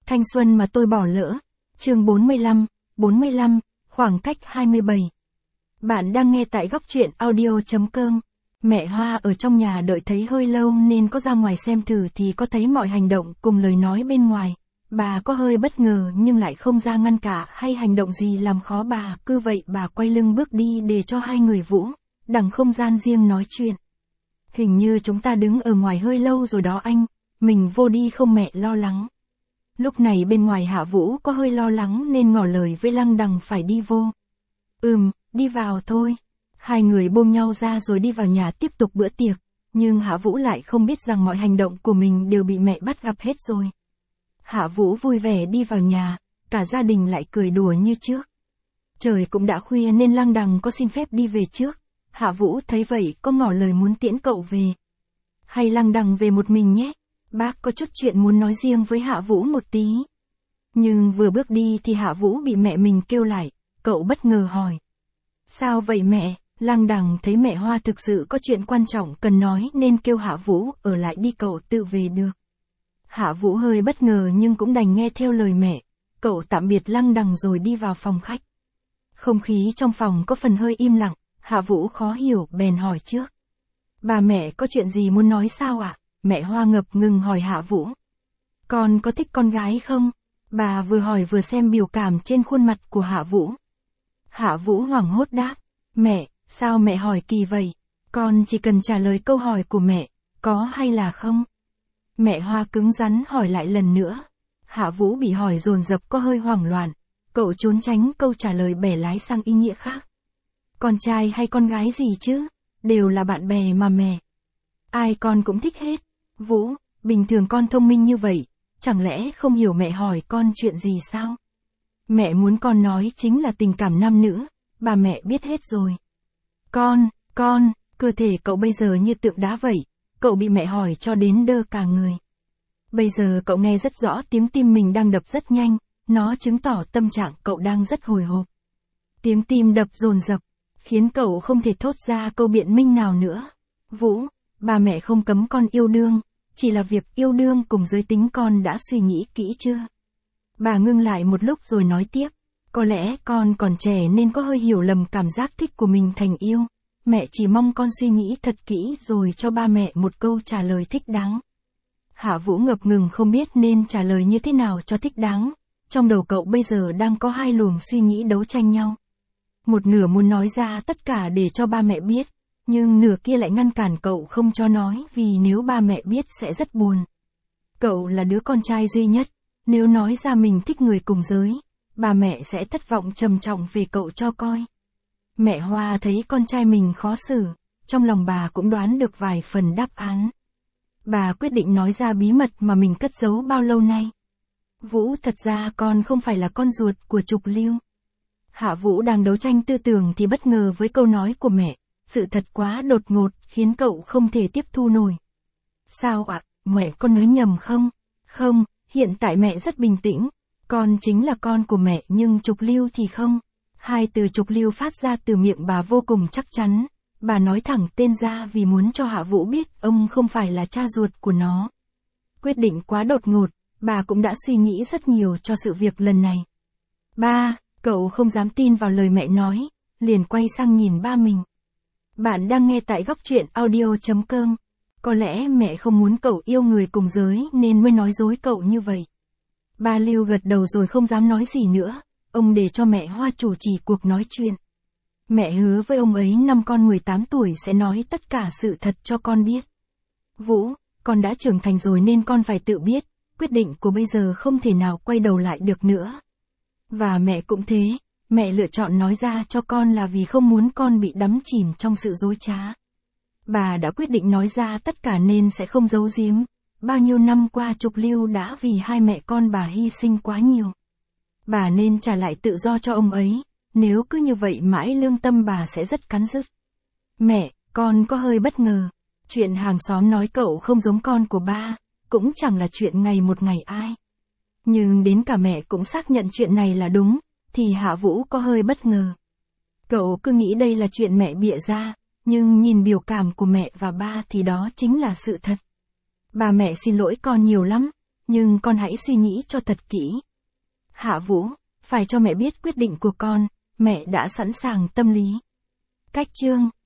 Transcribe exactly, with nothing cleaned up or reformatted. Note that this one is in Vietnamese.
Thanh xuân mà tôi bỏ lỡ. Chương bốn mươi lăm, bốn mươi lăm, khoảng cách hai mươi bảy. Bạn đang nghe tại góc truyện audio chấm com. Mẹ Hoa ở trong nhà đợi thấy hơi lâu nên có ra ngoài xem thử thì có thấy mọi hành động cùng lời nói bên ngoài. Bà có hơi bất ngờ nhưng lại không ra ngăn cả hay hành động gì làm khó bà, cứ vậy bà quay lưng bước đi để cho hai người Vũ, đằng không gian riêng nói chuyện. Hình như chúng ta đứng ở ngoài hơi lâu rồi đó anh, mình vô đi không mẹ lo lắng. Lúc này bên ngoài Hạ Vũ có hơi lo lắng nên ngỏ lời với Lăng Đằng phải đi vô. Ừm, đi vào thôi. Hai người buông nhau ra rồi đi vào nhà tiếp tục bữa tiệc, nhưng Hạ Vũ lại không biết rằng mọi hành động của mình đều bị mẹ bắt gặp hết rồi. Hạ Vũ vui vẻ đi vào nhà, cả gia đình lại cười đùa như trước. Trời cũng đã khuya nên Lăng Đằng có xin phép đi về trước. Hạ Vũ thấy vậy có ngỏ lời muốn tiễn cậu về. Hay Lăng Đằng về một mình nhé, bác có chút chuyện muốn nói riêng với Hạ Vũ một tí. Nhưng vừa bước đi thì Hạ Vũ bị mẹ mình kêu lại, cậu bất ngờ hỏi. Sao vậy mẹ? Lăng Đằng thấy mẹ Hoa thực sự có chuyện quan trọng cần nói nên kêu Hạ Vũ ở lại đi cậu tự về được. Hạ Vũ hơi bất ngờ nhưng cũng đành nghe theo lời mẹ, cậu tạm biệt Lăng Đằng rồi đi vào phòng khách. Không khí trong phòng có phần hơi im lặng, Hạ Vũ khó hiểu bèn hỏi trước. Bà mẹ có chuyện gì muốn nói sao ạ? À? Mẹ Hoa ngập ngừng hỏi Hạ Vũ. Con có thích con gái không? Bà vừa hỏi vừa xem biểu cảm trên khuôn mặt của Hạ Vũ. Hạ Vũ hoảng hốt đáp. Mẹ, sao mẹ hỏi kỳ vậy? Con chỉ cần trả lời câu hỏi của mẹ, có hay là không? Mẹ Hoa cứng rắn hỏi lại lần nữa. Hạ Vũ bị hỏi dồn dập có hơi hoảng loạn. Cậu trốn tránh câu trả lời bẻ lái sang ý nghĩa khác. Con trai hay con gái gì chứ? Đều là bạn bè mà mẹ. Ai con cũng thích hết. Vũ, bình thường con thông minh như vậy, chẳng lẽ không hiểu mẹ hỏi con chuyện gì sao? Mẹ muốn con nói chính là tình cảm nam nữ, bà mẹ biết hết rồi. Con, con, cơ thể cậu bây giờ như tượng đá vậy, cậu bị mẹ hỏi cho đến đơ cả người. Bây giờ cậu nghe rất rõ tiếng tim mình đang đập rất nhanh, nó chứng tỏ tâm trạng cậu đang rất hồi hộp. Tiếng tim đập dồn dập, khiến cậu không thể thốt ra câu biện minh nào nữa. Vũ, bà mẹ không cấm con yêu đương, chỉ là việc yêu đương cùng giới tính con đã suy nghĩ kỹ chưa? Bà ngưng lại một lúc rồi nói tiếp, có lẽ con còn trẻ nên có hơi hiểu lầm cảm giác thích của mình thành yêu. Mẹ chỉ mong con suy nghĩ thật kỹ rồi cho ba mẹ một câu trả lời thích đáng. Hạ Vũ ngập ngừng không biết nên trả lời như thế nào cho thích đáng. Trong đầu cậu bây giờ đang có hai luồng suy nghĩ đấu tranh nhau. Một nửa muốn nói ra tất cả để cho ba mẹ biết, nhưng nửa kia lại ngăn cản cậu không cho nói vì nếu ba mẹ biết sẽ rất buồn. Cậu là đứa con trai duy nhất, nếu nói ra mình thích người cùng giới, bà mẹ sẽ thất vọng trầm trọng về cậu cho coi. Mẹ Hoa thấy con trai mình khó xử, trong lòng bà cũng đoán được vài phần đáp án. Bà quyết định nói ra bí mật mà mình cất giấu bao lâu nay. Vũ, thật ra con không phải là con ruột của Trục Lưu. Hạ Vũ đang đấu tranh tư tưởng thì bất ngờ với câu nói của mẹ, sự thật quá đột ngột khiến cậu không thể tiếp thu nổi. Sao ạ, à? Mẹ con nói nhầm không? Không, hiện tại mẹ rất bình tĩnh, con chính là con của mẹ nhưng Trục Lưu thì không. Hai từ Trục Lưu phát ra từ miệng bà vô cùng chắc chắn, bà nói thẳng tên ra vì muốn cho Hạ Vũ biết ông không phải là cha ruột của nó. Quyết định quá đột ngột, bà cũng đã suy nghĩ rất nhiều cho sự việc lần này. Ba, cậu không dám tin vào lời mẹ nói, liền quay sang nhìn ba mình. Bạn đang nghe tại góc truyện audio chấm com. Có lẽ mẹ không muốn cậu yêu người cùng giới nên mới nói dối cậu như vậy. Ba Lưu gật đầu rồi không dám nói gì nữa, ông để cho mẹ Hoa chủ trì cuộc nói chuyện. Mẹ hứa với ông ấy năm con mười tám tuổi sẽ nói tất cả sự thật cho con biết. Vũ, con đã trưởng thành rồi nên con phải tự biết, quyết định của bây giờ không thể nào quay đầu lại được nữa. Và mẹ cũng thế, mẹ lựa chọn nói ra cho con là vì không muốn con bị đắm chìm trong sự dối trá. Bà đã quyết định nói ra tất cả nên sẽ không giấu giếm. Bao nhiêu năm qua Trục Lưu đã vì hai mẹ con bà hy sinh quá nhiều. Bà nên trả lại tự do cho ông ấy, nếu cứ như vậy mãi lương tâm bà sẽ rất cắn rứt. Mẹ, con có hơi bất ngờ. Chuyện hàng xóm nói cậu không giống con của ba, cũng chẳng là chuyện ngày một ngày ai. Nhưng đến cả mẹ cũng xác nhận chuyện này là đúng, thì Hạ Vũ có hơi bất ngờ. Cậu cứ nghĩ đây là chuyện mẹ bịa ra, nhưng nhìn biểu cảm của mẹ và ba thì đó chính là sự thật. Bà mẹ xin lỗi con nhiều lắm, Nhưng con hãy suy nghĩ cho thật kỹ. Hạ Vũ, phải cho mẹ biết quyết định của con, mẹ đã sẵn sàng tâm lý. Cách chương